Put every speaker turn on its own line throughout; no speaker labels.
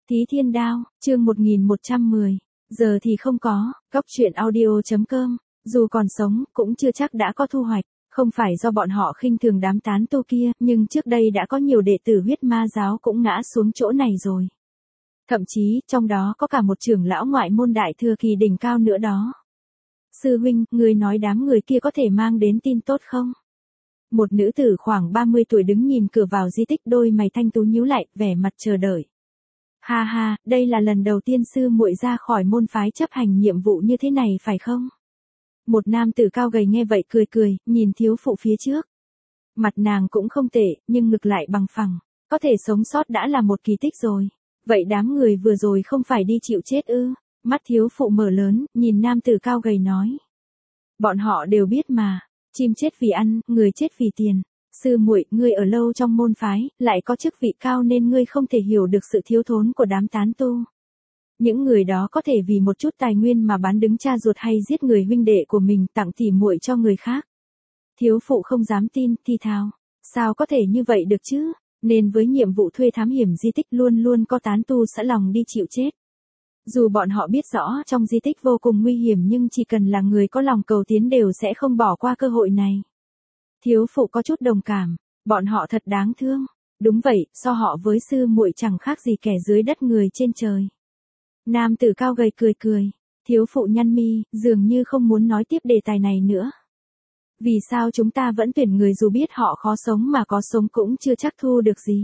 Thí Thiên Đao, chương 1110. Giờ thì không có, góc truyện audio.com, dù còn sống, cũng chưa chắc đã có thu hoạch, không phải do bọn họ khinh thường đám tán tu kia, nhưng trước đây đã có nhiều đệ tử huyết ma giáo cũng ngã xuống chỗ này rồi. Thậm chí, trong đó có cả một trưởng lão ngoại môn đại thừa kỳ đỉnh cao nữa đó. Sư huynh, người nói đám người kia có thể mang đến tin tốt không? Một nữ tử khoảng 30 tuổi đứng nhìn cửa vào di tích, đôi mày thanh tú nhíu lại, vẻ mặt chờ đợi. Ha ha, đây là lần đầu tiên sư muội ra khỏi môn phái chấp hành nhiệm vụ như thế này phải không? Một nam tử cao gầy nghe vậy cười cười, nhìn thiếu phụ phía trước. Mặt nàng cũng không tệ, nhưng ngực lại bằng phẳng, có thể sống sót đã là một kỳ tích rồi. Vậy đám người vừa rồi không phải đi chịu chết ư? Mắt thiếu phụ mở lớn, nhìn nam tử cao gầy nói. Bọn họ đều biết mà, chim chết vì ăn, người chết vì tiền. Sư muội, ngươi ở lâu trong môn phái, lại có chức vị cao nên ngươi không thể hiểu được sự thiếu thốn của đám tán tu. Những người đó có thể vì một chút tài nguyên mà bán đứng cha ruột hay giết người huynh đệ của mình, tặng tỉ muội cho người khác. Thiếu phụ không dám tin, thi thào. Sao có thể như vậy được chứ? Nên với nhiệm vụ thuê thám hiểm di tích luôn luôn có tán tu sẵn lòng đi chịu chết. Dù bọn họ biết rõ trong di tích vô cùng nguy hiểm nhưng chỉ cần là người có lòng cầu tiến đều sẽ không bỏ qua cơ hội này. Thiếu phụ có chút đồng cảm, bọn họ thật đáng thương. Đúng vậy, so họ với sư muội chẳng khác gì kẻ dưới đất người trên trời. Nam tử cao gầy cười cười, thiếu phụ nhăn mi, dường như không muốn nói tiếp đề tài này nữa. Vì sao chúng ta vẫn tuyển người dù biết họ khó sống mà có sống cũng chưa chắc thu được gì?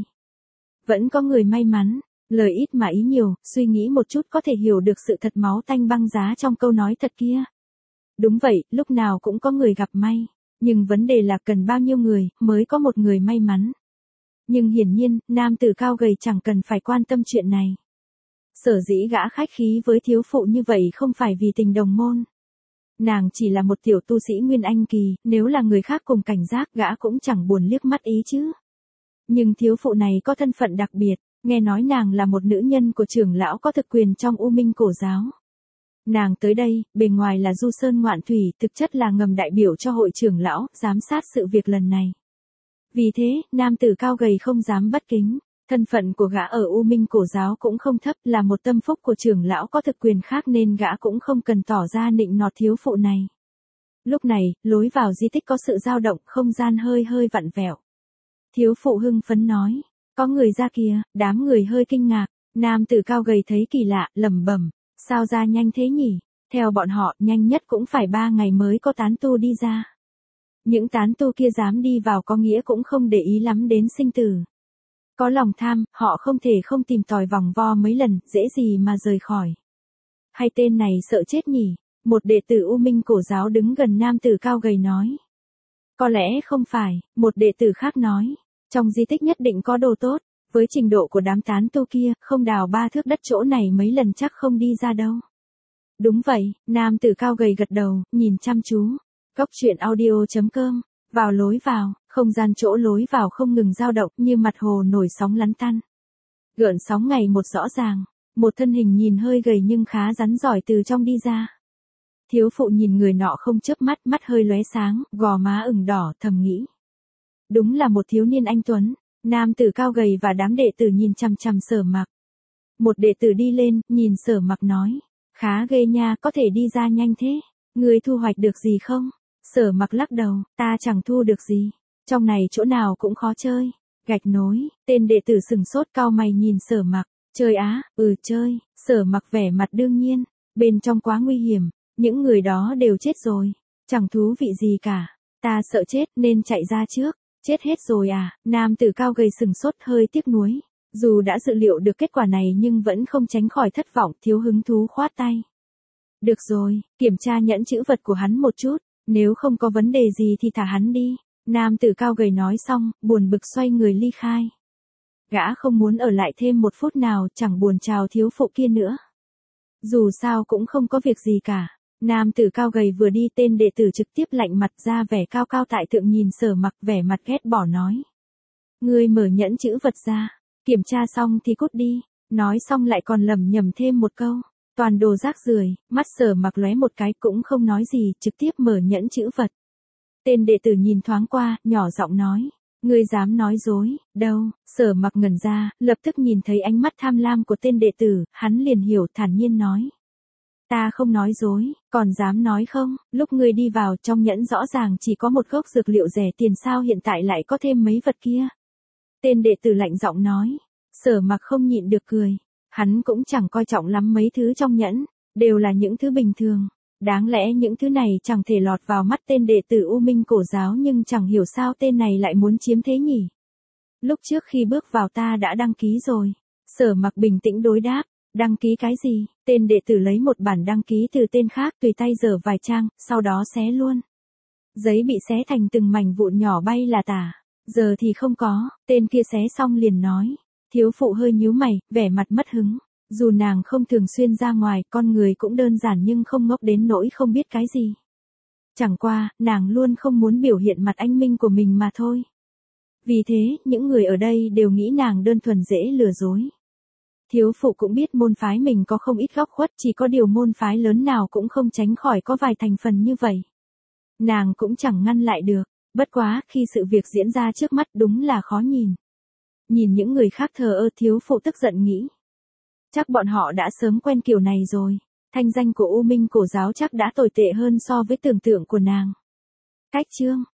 Vẫn có người may mắn, lời ít mà ý nhiều, suy nghĩ một chút có thể hiểu được sự thật máu tanh băng giá trong câu nói thật kia. Đúng vậy, lúc nào cũng có người gặp may. Nhưng vấn đề là cần bao nhiêu người mới có một người may mắn. Nhưng hiển nhiên, nam tử cao gầy chẳng cần phải quan tâm chuyện này. Sở dĩ gã khách khí với thiếu phụ như vậy không phải vì tình đồng môn. Nàng chỉ là một tiểu tu sĩ Nguyên Anh kỳ, nếu là người khác cùng cảnh giác gã cũng chẳng buồn liếc mắt ý chứ. Nhưng thiếu phụ này có thân phận đặc biệt, nghe nói nàng là một nữ nhân của trưởng lão có thực quyền trong U Minh cổ giáo. Nàng tới đây, bề ngoài là du sơn ngoạn thủy, thực chất là ngầm đại biểu cho hội trưởng lão, giám sát sự việc lần này. Vì thế, nam tử cao gầy không dám bất kính, thân phận của gã ở U Minh cổ giáo cũng không thấp, là một tâm phúc của trưởng lão có thực quyền khác nên gã cũng không cần tỏ ra nịnh nọt thiếu phụ này. Lúc này, lối vào di tích có sự dao động, không gian hơi hơi vặn vẹo. Thiếu phụ hưng phấn nói, có người ra kìa, đám người hơi kinh ngạc, nam tử cao gầy thấy kỳ lạ, lẩm bẩm. Sao ra nhanh thế nhỉ? Theo bọn họ, nhanh nhất cũng phải 3 ngày mới có tán tu đi ra. Những tán tu kia dám đi vào có nghĩa cũng không để ý lắm đến sinh tử. Có lòng tham, họ không thể không tìm tòi vòng vo mấy lần, dễ gì mà rời khỏi. Hay tên này sợ chết nhỉ? Một đệ tử U Minh cổ giáo đứng gần nam tử cao gầy nói. Có lẽ không phải, một đệ tử khác nói. Trong di tích nhất định có đồ tốt. Với trình độ của đám tán tu kia, không đào 3 thước đất chỗ này mấy lần chắc không đi ra đâu. Đúng vậy, nam tử cao gầy gật đầu, nhìn chăm chú. Góc truyện audio.com, vào lối vào, không gian chỗ lối vào không ngừng dao động như mặt hồ nổi sóng lắn tăn. Gợn sóng ngày một rõ ràng, một thân hình nhìn hơi gầy nhưng khá rắn giỏi từ trong đi ra. Thiếu phụ nhìn người nọ không chớp mắt, mắt hơi lóe sáng, gò má ửng đỏ, thầm nghĩ. Đúng là một thiếu niên anh tuấn. Nam tử cao gầy và đám đệ tử nhìn chằm chằm Sở Mặc. Một đệ tử đi lên, nhìn Sở Mặc nói. Khá ghê nha, có thể đi ra nhanh thế. Ngươi thu hoạch được gì không? Sở Mặc lắc đầu, ta chẳng thu được gì. Trong này chỗ nào cũng khó chơi. Gạch nối, tên đệ tử sừng sốt cau mày nhìn Sở Mặc. Chơi á, chơi. Sở Mặc vẻ mặt đương nhiên. Bên trong quá nguy hiểm, những người đó đều chết rồi. Chẳng thú vị gì cả. Ta sợ chết nên chạy ra trước. Chết hết rồi à? Nam tử cao gầy sừng sốt hơi tiếc nuối. Dù đã dự liệu được kết quả này nhưng vẫn không tránh khỏi thất vọng, thiếu hứng thú khoát tay. Được rồi, kiểm tra nhẫn chữ vật của hắn một chút, nếu không có vấn đề gì thì thả hắn đi. Nam tử cao gầy nói xong, buồn bực xoay người ly khai. Gã không muốn ở lại thêm một phút nào, chẳng buồn chào thiếu phụ kia nữa. Dù sao cũng không có việc gì cả. Nam tử cao gầy vừa đi tên đệ tử trực tiếp lạnh mặt ra vẻ cao cao tại thượng nhìn Sở Mặc vẻ mặt ghét bỏ nói. Ngươi mở nhẫn chữ vật ra, kiểm tra xong thì cút đi, nói xong lại còn lẩm nhẩm thêm một câu. Toàn đồ rác rưởi, mắt Sở Mặc lóe một cái cũng không nói gì, trực tiếp mở nhẫn chữ vật. Tên đệ tử nhìn thoáng qua, nhỏ giọng nói. Ngươi dám nói dối, đâu, Sở Mặc ngẩn ra, lập tức nhìn thấy ánh mắt tham lam của tên đệ tử, hắn liền hiểu thản nhiên nói. Ta không nói dối, còn dám nói không, lúc ngươi đi vào trong nhẫn rõ ràng chỉ có một gốc dược liệu rẻ tiền sao hiện tại lại có thêm mấy vật kia. Tên đệ tử lạnh giọng nói, Sở Mặc không nhịn được cười, hắn cũng chẳng coi trọng lắm mấy thứ trong nhẫn, đều là những thứ bình thường. Đáng lẽ những thứ này chẳng thể lọt vào mắt tên đệ tử U Minh cổ giáo nhưng chẳng hiểu sao tên này lại muốn chiếm thế nhỉ. Lúc trước khi bước vào ta đã đăng ký rồi. Sở Mặc bình tĩnh đối đáp, đăng ký cái gì? Tên đệ tử lấy một bản đăng ký từ tên khác tùy tay dở vài trang, sau đó xé luôn. Giấy bị xé thành từng mảnh vụn nhỏ bay là tả. Giờ thì không có, tên kia xé xong liền nói. Thiếu phụ hơi nhíu mày, vẻ mặt mất hứng. Dù nàng không thường xuyên ra ngoài, con người cũng đơn giản nhưng không ngốc đến nỗi không biết cái gì. Chẳng qua, nàng luôn không muốn biểu hiện mặt anh minh của mình mà thôi. Vì thế, những người ở đây đều nghĩ nàng đơn thuần dễ lừa dối. Thiếu phụ cũng biết môn phái mình có không ít góc khuất, chỉ có điều môn phái lớn nào cũng không tránh khỏi có vài thành phần như vậy. Nàng cũng chẳng ngăn lại được, bất quá khi sự việc diễn ra trước mắt đúng là khó nhìn. Nhìn những người khác thờ ơ thiếu phụ tức giận nghĩ. Chắc bọn họ đã sớm quen kiểu này rồi, thanh danh của U Minh cổ giáo chắc đã tồi tệ hơn so với tưởng tượng của nàng. Cách chương